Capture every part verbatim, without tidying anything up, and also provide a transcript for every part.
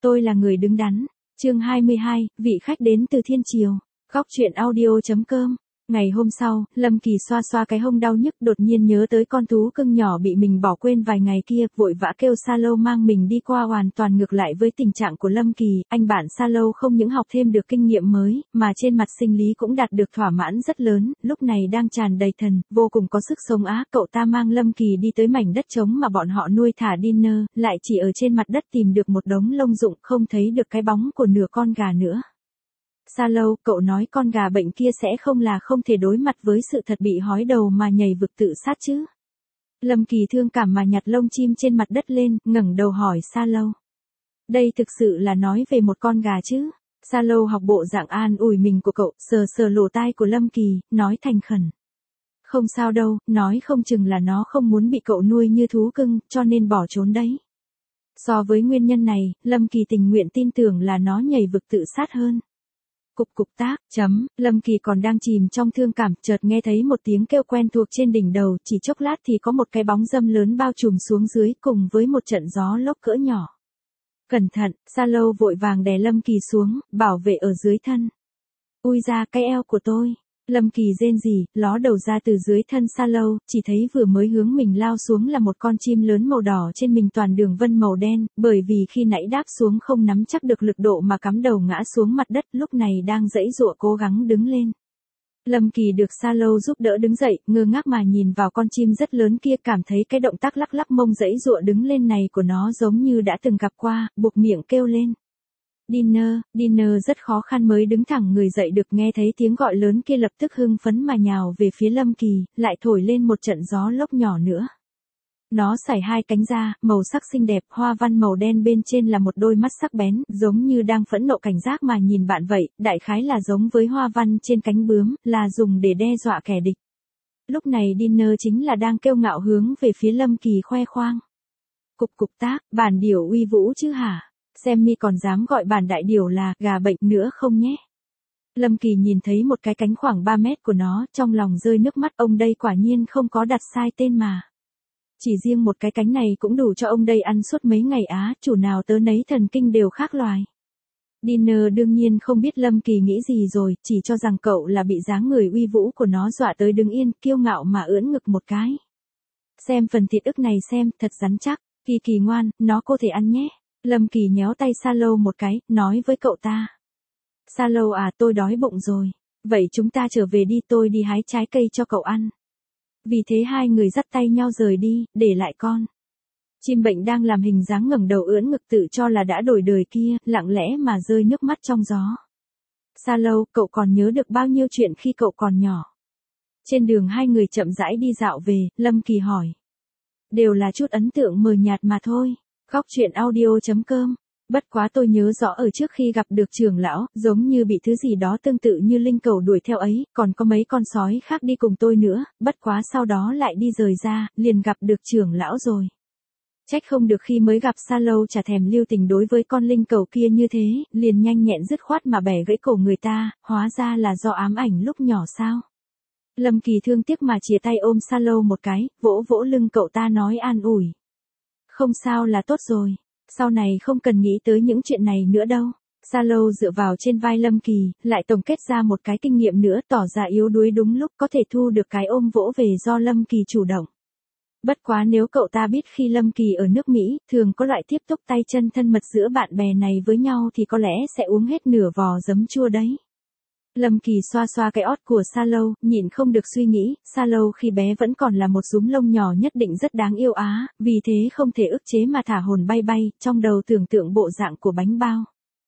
tôi là người đứng đắn. Chương hai mươi hai, vị khách đến từ thiên triều. Góc truyện audio.com. Ngày hôm sau, Lâm Kỳ xoa xoa cái hông đau nhức, đột nhiên nhớ tới con thú cưng nhỏ bị mình bỏ quên vài ngày kia, vội vã kêu Sa Lâu mang mình đi qua. Hoàn toàn ngược lại với tình trạng của Lâm Kỳ, anh bạn Sa Lâu không những học thêm được kinh nghiệm mới, mà trên mặt sinh lý cũng đạt được thỏa mãn rất lớn, lúc này đang tràn đầy thần, vô cùng có sức sống á. Cậu ta mang Lâm Kỳ đi tới mảnh đất trống mà bọn họ nuôi thả Dinner, lại chỉ ở trên mặt đất tìm được một đống lông rụng, không thấy được cái bóng của nửa con gà nữa. Sa Lâu, cậu nói con gà bệnh kia sẽ không là không thể đối mặt với sự thật bị hói đầu mà nhảy vực tự sát chứ? Lâm Kỳ thương cảm mà nhặt lông chim trên mặt đất lên, ngẩng đầu hỏi Sa Lâu. Đây thực sự là nói về một con gà chứ? Sa Lâu học bộ dạng an ủi mình của cậu, sờ sờ lỗ tai của Lâm Kỳ, nói thành khẩn. Không sao đâu, nói không chừng là nó không muốn bị cậu nuôi như thú cưng, cho nên bỏ trốn đấy. So với nguyên nhân này, Lâm Kỳ tình nguyện tin tưởng là nó nhảy vực tự sát hơn. Cục cục tác, chấm, Lâm Kỳ còn đang chìm trong thương cảm, chợt nghe thấy một tiếng kêu quen thuộc trên đỉnh đầu, chỉ chốc lát thì có một cái bóng râm lớn bao trùm xuống dưới, cùng với một trận gió lốc cỡ nhỏ. Cẩn thận, Sa Lâu vội vàng đè Lâm Kỳ xuống, bảo vệ ở dưới thân. Ui ra, cái eo của tôi. Lâm Kỳ rên rỉ, ló đầu ra từ dưới thân Sa Lâu, chỉ thấy vừa mới hướng mình lao xuống là một con chim lớn màu đỏ trên mình toàn đường vân màu đen, bởi vì khi nãy đáp xuống không nắm chắc được lực độ mà cắm đầu ngã xuống mặt đất, lúc này đang giãy giụa cố gắng đứng lên. Lâm Kỳ được Sa Lâu giúp đỡ đứng dậy, ngơ ngác mà nhìn vào con chim rất lớn kia, cảm thấy cái động tác lắc lắc mông giãy giụa đứng lên này của nó giống như đã từng gặp qua, buộc miệng kêu lên. Dinner, Dinner rất khó khăn mới đứng thẳng người dậy được, nghe thấy tiếng gọi lớn kia lập tức hưng phấn mà nhào về phía Lâm Kỳ, lại thổi lên một trận gió lốc nhỏ nữa. Nó xải hai cánh ra, màu sắc xinh đẹp, hoa văn màu đen bên trên là một đôi mắt sắc bén, giống như đang phẫn nộ cảnh giác mà nhìn bạn vậy, đại khái là giống với hoa văn trên cánh bướm, là dùng để đe dọa kẻ địch. Lúc này Dinner chính là đang kiêu ngạo hướng về phía Lâm Kỳ khoe khoang. Cục cục tác, bản điểu uy vũ chứ hả? Xem mi còn dám gọi bản đại điểu là gà bệnh nữa không nhé. Lâm Kỳ nhìn thấy một cái cánh khoảng ba mét của nó, trong lòng rơi nước mắt, ông đây quả nhiên không có đặt sai tên mà. Chỉ riêng một cái cánh này cũng đủ cho ông đây ăn suốt mấy ngày á, chủ nào tớ nấy thần kinh đều khác loài. Dinner đương nhiên không biết Lâm Kỳ nghĩ gì rồi, chỉ cho rằng cậu là bị dáng người uy vũ của nó dọa tới đứng yên, kiêu ngạo mà ưỡn ngực một cái. Xem phần thịt ức này xem, thật rắn chắc, Kỳ Kỳ ngoan, nó cô thể ăn nhé. Lâm Kỳ nhéo tay Sa Lâu một cái, nói với cậu ta. Sa Lâu à, tôi đói bụng rồi. Vậy chúng ta trở về đi, tôi đi hái trái cây cho cậu ăn. Vì thế hai người dắt tay nhau rời đi, để lại con. Chim bệnh đang làm hình dáng ngẩng đầu ưỡn ngực tự cho là đã đổi đời kia, lặng lẽ mà rơi nước mắt trong gió. Sa Lâu, cậu còn nhớ được bao nhiêu chuyện khi cậu còn nhỏ? Trên đường hai người chậm rãi đi dạo về, Lâm Kỳ hỏi. Đều là chút ấn tượng mờ nhạt mà thôi. Góc truyện audio.com. Bất quá tôi nhớ rõ ở trước khi gặp được trưởng lão, giống như bị thứ gì đó tương tự như linh cầu đuổi theo ấy, còn có mấy con sói khác đi cùng tôi nữa, bất quá sau đó lại đi rời ra, liền gặp được trưởng lão rồi. Trách không được khi mới gặp Sa Lâu chả thèm lưu tình đối với con linh cầu kia như thế, liền nhanh nhẹn dứt khoát mà bẻ gãy cổ người ta, hóa ra là do ám ảnh lúc nhỏ sao. Lâm Kỳ thương tiếc mà chìa tay ôm Sa Lâu một cái, vỗ vỗ lưng cậu ta nói an ủi. Không sao là tốt rồi, sau này không cần nghĩ tới những chuyện này nữa đâu. Sa Lâu dựa vào trên vai Lâm Kỳ, lại tổng kết ra một cái kinh nghiệm nữa, tỏ ra yếu đuối đúng lúc, có thể thu được cái ôm vỗ về do Lâm Kỳ chủ động. Bất quá nếu cậu ta biết khi Lâm Kỳ ở nước Mỹ, thường có loại tiếp xúc tay chân thân mật giữa bạn bè này với nhau thì có lẽ sẽ uống hết nửa vò giấm chua đấy. Lâm Kỳ xoa xoa cái ót của Sa Lâu, nhịn không được suy nghĩ, Sa Lâu khi bé vẫn còn là một dúm lông nhỏ nhất định rất đáng yêu á, vì thế không thể ức chế mà thả hồn bay bay, trong đầu tưởng tượng bộ dạng của bánh bao.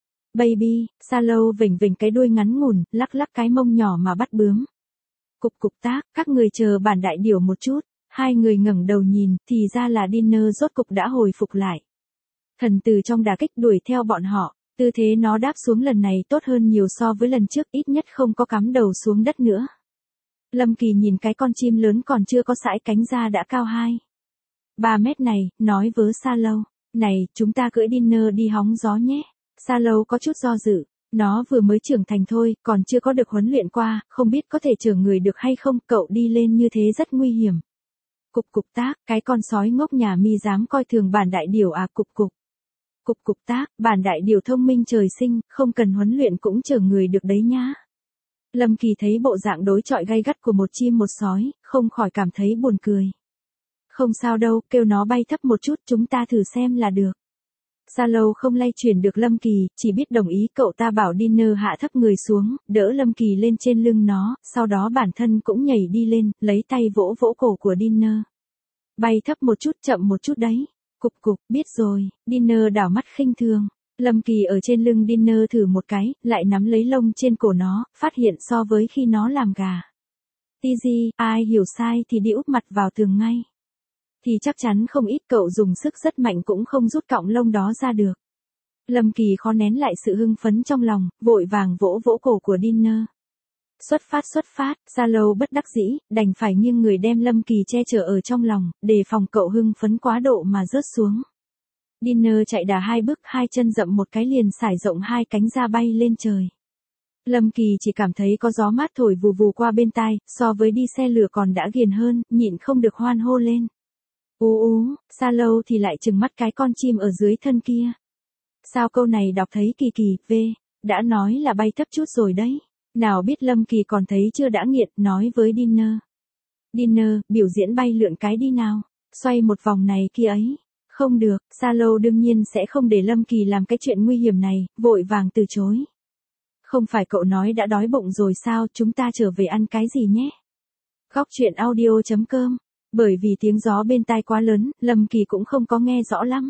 Baby, Sa Lâu vểnh vểnh cái đuôi ngắn ngủn, lắc lắc cái mông nhỏ mà bắt bướm. Cục cục tác, các người chờ bản đại điểu một chút, hai người ngẩng đầu nhìn, thì ra là Dinner rốt cục đã hồi phục lại. Thần từ trong đả kích đuổi theo bọn họ. Tư thế nó đáp xuống lần này tốt hơn nhiều so với lần trước, ít nhất không có cắm đầu xuống đất nữa. Lâm Kỳ nhìn cái con chim lớn còn chưa có sải cánh ra đã cao hai ba mét này, nói với Sa Lâu. Này, chúng ta cưỡi Dinner đi hóng gió nhé. Sa Lâu có chút do dự. Nó vừa mới trưởng thành thôi, còn chưa có được huấn luyện qua, không biết có thể chở người được hay không, cậu đi lên như thế rất nguy hiểm. Cục cục tác, cái con sói ngốc nhà mi dám coi thường bản đại điểu à, cục cục. Cục cục tác, bản đại điều thông minh trời sinh, không cần huấn luyện cũng chở người được đấy nhá. Lâm Kỳ thấy bộ dạng đối chọi gay gắt của một chim một sói, không khỏi cảm thấy buồn cười. Không sao đâu, kêu nó bay thấp một chút chúng ta thử xem là được. Sa Lâu không lay chuyển được Lâm Kỳ, chỉ biết đồng ý. Cậu ta bảo Dinner hạ thấp người xuống, đỡ Lâm Kỳ lên trên lưng nó, sau đó bản thân cũng nhảy đi lên, lấy tay vỗ vỗ cổ của Dinner. Bay thấp một chút, chậm một chút đấy. Cục cục, biết rồi. Dinner đảo mắt khinh thường. Lâm Kỳ ở trên lưng Dinner thử một cái, lại nắm lấy lông trên cổ nó, phát hiện so với khi nó làm gà. Tz, ai hiểu sai thì đi úp mặt vào tường ngay. Thì chắc chắn không ít, cậu dùng sức rất mạnh cũng không rút cọng lông đó ra được. Lâm Kỳ khó nén lại sự hưng phấn trong lòng, vội vàng vỗ vỗ cổ của Dinner. Xuất phát xuất phát, Sa Lâu bất đắc dĩ, đành phải nghiêng người đem Lâm Kỳ che chở ở trong lòng, đề phòng cậu hưng phấn quá độ mà rớt xuống. Dinner chạy đà hai bước, hai chân dậm một cái liền sải rộng hai cánh ra bay lên trời. Lâm Kỳ chỉ cảm thấy có gió mát thổi vù vù qua bên tai, so với đi xe lửa còn đã ghiền hơn, nhịn không được hoan hô lên. Ú ú, Sa Lâu thì lại trừng mắt cái con chim ở dưới thân kia. Sao câu này đọc thấy kỳ kỳ, v, đã nói là bay thấp chút rồi đấy. Nào biết Lâm Kỳ còn thấy chưa đã nghiện, nói với Dinner. Dinner, biểu diễn bay lượn cái đi nào, xoay một vòng này kia ấy. Không được, Sa Lâu đương nhiên sẽ không để Lâm Kỳ làm cái chuyện nguy hiểm này, vội vàng từ chối. Không phải cậu nói đã đói bụng rồi sao, chúng ta trở về ăn cái gì nhé. Góc truyện audio chấm com. Bởi vì tiếng gió bên tai quá lớn, Lâm Kỳ cũng không có nghe rõ lắm.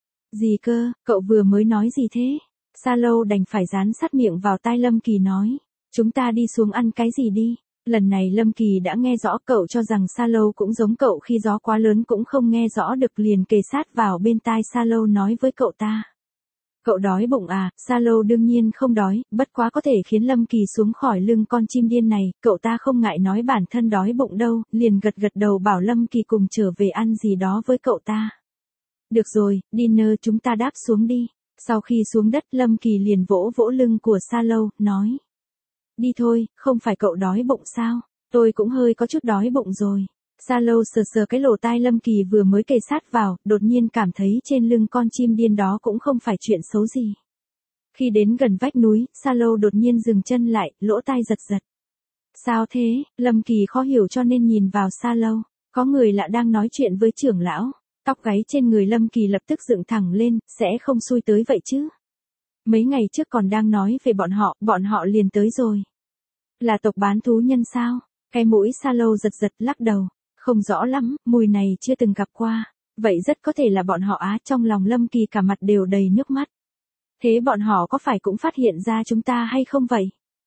Gì cơ, cậu vừa mới nói gì thế? Sa Lâu đành phải dán sát miệng vào tai Lâm Kỳ nói. Chúng ta đi xuống ăn cái gì đi. Lần này Lâm Kỳ đã nghe rõ, cậu cho rằng Sa Lâu cũng giống cậu khi gió quá lớn cũng không nghe rõ được, liền kề sát vào bên tai Sa Lâu nói với cậu ta. Cậu đói bụng à? Sa Lâu đương nhiên không đói, bất quá có thể khiến Lâm Kỳ xuống khỏi lưng con chim điên này, cậu ta không ngại nói bản thân đói bụng đâu, liền gật gật đầu bảo Lâm Kỳ cùng trở về ăn gì đó với cậu ta. Được rồi, Dinner, chúng ta đáp xuống đi. Sau khi xuống đất, Lâm Kỳ liền vỗ vỗ lưng của Sa Lâu, nói. Đi thôi, không phải cậu đói bụng sao? Tôi cũng hơi có chút đói bụng rồi. Sa Lâu sờ sờ cái lỗ tai Lâm Kỳ vừa mới kề sát vào, đột nhiên cảm thấy trên lưng con chim điên đó cũng không phải chuyện xấu gì. Khi đến gần vách núi, Sa Lâu đột nhiên dừng chân lại, lỗ tai giật giật. Sao thế? Lâm Kỳ khó hiểu cho nên nhìn vào Sa Lâu. Có người lạ đang nói chuyện với trưởng lão. Tóc gáy trên người Lâm Kỳ lập tức dựng thẳng lên, sẽ không xui tới vậy chứ. Mấy ngày trước còn đang nói về bọn họ, bọn họ liền tới rồi. Là tộc bán thú nhân sao? Cái mũi Sa Lâu giật giật, lắc đầu. Không rõ lắm, mùi này chưa từng gặp qua. Vậy rất có thể là bọn họ á. Trong lòng Lâm Kỳ cả mặt đều đầy nước mắt. Thế bọn họ có phải cũng phát hiện ra chúng ta hay không vậy?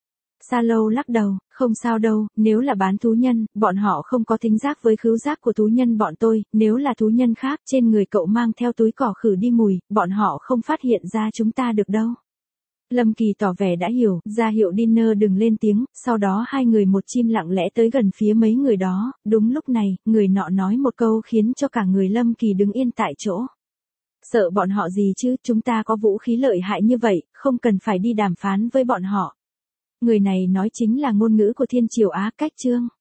Sa Lâu lắc đầu, không sao đâu, nếu là bán thú nhân, bọn họ không có thính giác với khứu giác của thú nhân bọn tôi, nếu là thú nhân khác, trên người cậu mang theo túi cỏ khử đi mùi, bọn họ không phát hiện ra chúng ta được đâu. Lâm Kỳ tỏ vẻ đã hiểu, ra hiệu Dinner đừng lên tiếng, sau đó hai người một chim lặng lẽ tới gần phía mấy người đó, đúng lúc này, người nọ nói một câu khiến cho cả người Lâm Kỳ đứng yên tại chỗ. Sợ bọn họ gì chứ, chúng ta có vũ khí lợi hại như vậy, không cần phải đi đàm phán với bọn họ. Người này nói chính là ngôn ngữ của Thiên Triều Á Cách Trương.